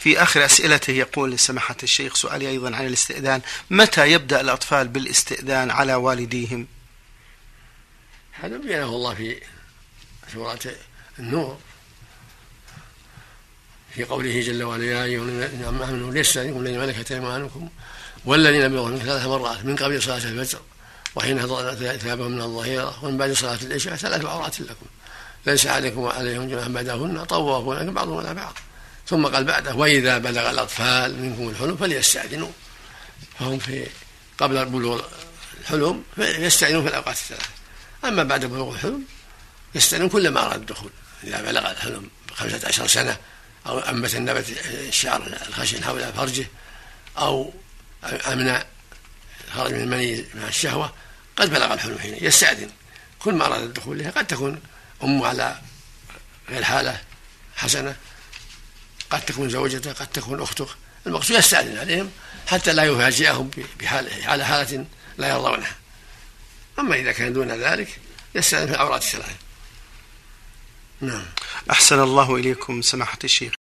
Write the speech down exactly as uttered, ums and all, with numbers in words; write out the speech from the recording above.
في آخر أسئلته يقول لسماحة الشيخ سؤالي أيضا عن الاستئذان: متى يبدأ الأطفال بالاستئذان على والديهم؟ هذا بينه الله في سورة النور في قوله جل وعلا: يا أيها الذين آمنوا ليستأذنكم الذين ملكت أيمانكم والذين بلغوا ثلاث مرات من قبل صلاة الفجر وحين ثيابهم من الظهيرة ومن بعد صلاة العشاء ثلاث عورات لكم ليس عليكم وعليهم جناح بعدهن طوافون لكم بعضهم على بعض. ثم قال بعده: وإذا بلغ الأطفال منكم الحلم فليستأذنوا. فهم في قبل بلوغ الحلم يستأذنون في الأوقات الثلاث، أما بعد بلوغ الحلم يستأذنون كلما أراد الدخول. إذا بلغ الحلم بخمسة عشر سنة أو أنبت النبت الشعر الخشن حول فرجه أو أمنع خرج من المني مع الشهوة قد بلغ الحلم حين يستأذن كل ما أراد الدخول لها. قد تكون أمه على غير حالة حسنة، قد تكون زوجته، قد تكون أخته، المقصود يستأذن عليهم حتى لا يفاجئهم بحالة على حالة لا يرضونها. أما إذا كان دون ذلك يستأذن في العورات الثلاث. نعم. أحسن الله إليكم سماحة الشيخ.